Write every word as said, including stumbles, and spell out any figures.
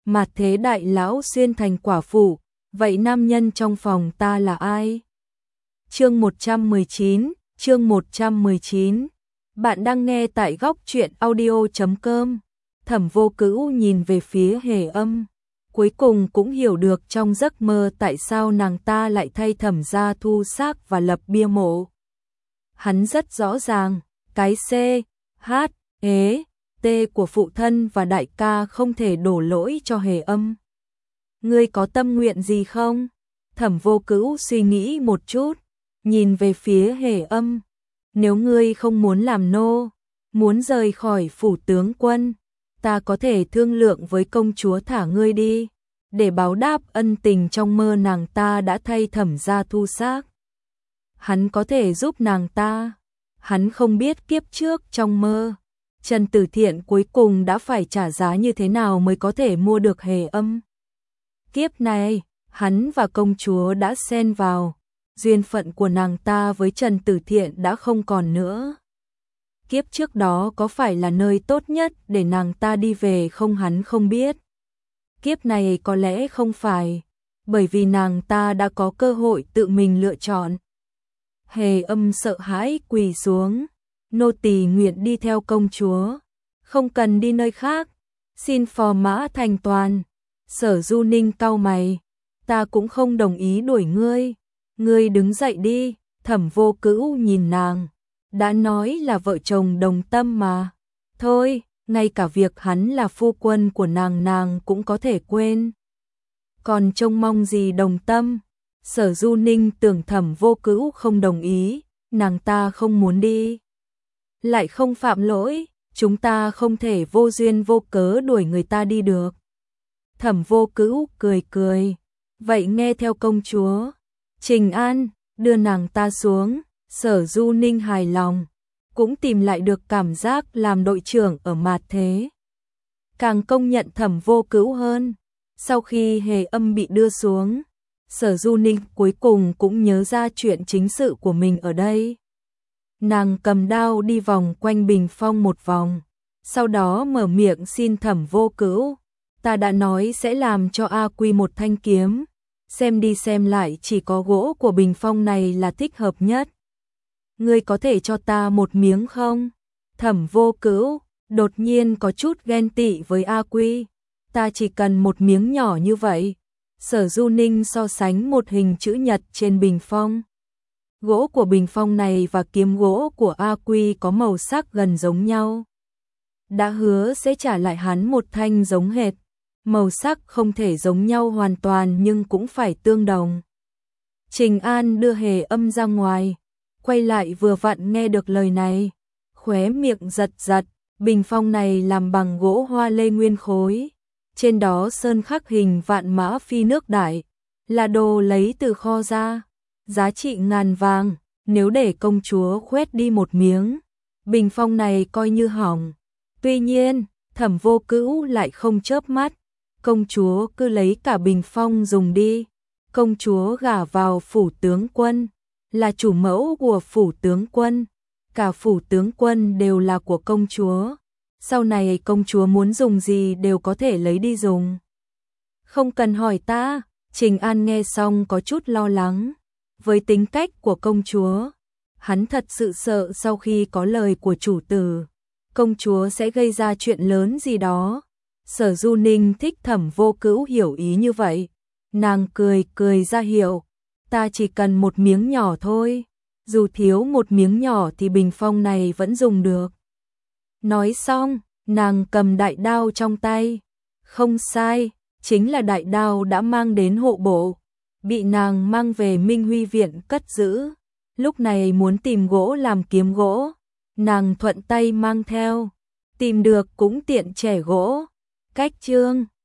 mà thế đại lão xuyên thành quả phụ, vậy nam nhân trong phòng ta là ai? Chương một trăm mười chín, chương một trăm mười chín. Bạn đang nghe tại góc truyện audio chấm com. Thẩm Vô Cữu nhìn về phía Hề Âm, cuối cùng cũng hiểu được trong giấc mơ tại sao nàng ta lại thay Thẩm gia thu xác và lập bia mộ. Hắn rất rõ ràng, cái C, H, E, T của phụ thân và đại ca không thể đổ lỗi cho Hề Âm. Ngươi có tâm nguyện gì không? Thẩm Vô Cữu suy nghĩ một chút, nhìn về phía Hề Âm. Nếu ngươi không muốn làm nô, muốn rời khỏi phủ tướng quân, ta có thể thương lượng với công chúa thả ngươi đi, để báo đáp ân tình trong mơ nàng ta đã thay Thẩm gia thu xác. Hắn có thể giúp nàng ta. Hắn không biết kiếp trước trong mơ, Trần Tử Thiện cuối cùng đã phải trả giá như thế nào mới có thể mua được Hề Âm. Kiếp này, hắn và công chúa đã xen vào, duyên phận của nàng ta với Trần Tử Thiện đã không còn nữa. Kiếp trước đó có phải là nơi tốt nhất để nàng ta đi về không, hắn không biết. Kiếp này có lẽ không phải, bởi vì nàng ta đã có cơ hội tự mình lựa chọn. Hề Âm sợ hãi quỳ xuống, nô tỳ nguyện đi theo công chúa, không cần đi nơi khác, xin phò mã thành toàn. Sở Du Ninh cau mày, ta cũng không đồng ý đuổi ngươi, ngươi đứng dậy đi. Thẩm Vô Cữu nhìn nàng, đã nói là vợ chồng đồng tâm mà, thôi, ngay cả việc hắn là phu quân của nàng nàng cũng có thể quên, còn trông mong gì đồng tâm. Sở Du Ninh tưởng Thẩm Vô Cữu không đồng ý, nàng ta không muốn đi, lại không phạm lỗi, chúng ta không thể vô duyên vô cớ đuổi người ta đi được. Thẩm Vô Cữu cười cười, vậy nghe theo công chúa. Trình An, đưa nàng ta xuống. Sở Du Ninh hài lòng, cũng tìm lại được cảm giác làm đội trưởng ở mạt thế. Càng công nhận Thẩm Vô Cữu hơn. Sau khi Hề Âm bị đưa xuống, Sở Du Ninh cuối cùng cũng nhớ ra chuyện chính sự của mình ở đây. Nàng cầm đao đi vòng quanh bình phong một vòng, sau đó mở miệng xin Thẩm Vô Cữu. Ta đã nói sẽ làm cho A Quy một thanh kiếm, xem đi xem lại chỉ có gỗ của bình phong này là thích hợp nhất. Ngươi có thể cho ta một miếng không? Thẩm Vô Cữu đột nhiên có chút ghen tị với A Quy. Ta chỉ cần một miếng nhỏ như vậy. Sở Du Ninh so sánh một hình chữ nhật trên bình phong. Gỗ của bình phong này và kiếm gỗ của A Quy có màu sắc gần giống nhau. Đã hứa sẽ trả lại hắn một thanh giống hệt. Màu sắc không thể giống nhau hoàn toàn nhưng cũng phải tương đồng. Trình An đưa Hề Âm ra ngoài, quay lại vừa vặn nghe được lời này, khóe miệng giật giật. Bình phong này làm bằng gỗ hoa lê nguyên khối, trên đó sơn khắc hình vạn mã phi nước đại, là đồ lấy từ kho ra, giá trị ngàn vàng. Nếu để công chúa khoét đi một miếng, bình phong này coi như hỏng. Tuy nhiên, Thẩm Vô Cữu lại không chớp mắt, công chúa cứ lấy cả bình phong dùng đi. Công chúa gả vào phủ tướng quân, là chủ mẫu của phủ tướng quân, cả phủ tướng quân đều là của công chúa. Sau này công chúa muốn dùng gì đều có thể lấy đi dùng. Không cần hỏi ta. Trình An nghe xong có chút lo lắng. Với tính cách của công chúa, hắn thật sự sợ sau khi có lời của chủ tử, công chúa sẽ gây ra chuyện lớn gì đó. Sở Du Ninh thích Thẩm Vô Cữu hiểu ý như vậy. Nàng cười cười ra hiệu, ta chỉ cần một miếng nhỏ thôi, dù thiếu một miếng nhỏ thì bình phong này vẫn dùng được. Nói xong, nàng cầm đại đao trong tay. Không sai, chính là đại đao đã mang đến hộ bộ, bị nàng mang về Minh Huy viện cất giữ. Lúc này muốn tìm gỗ làm kiếm gỗ, nàng thuận tay mang theo, tìm được cũng tiện chẻ gỗ. Cách chương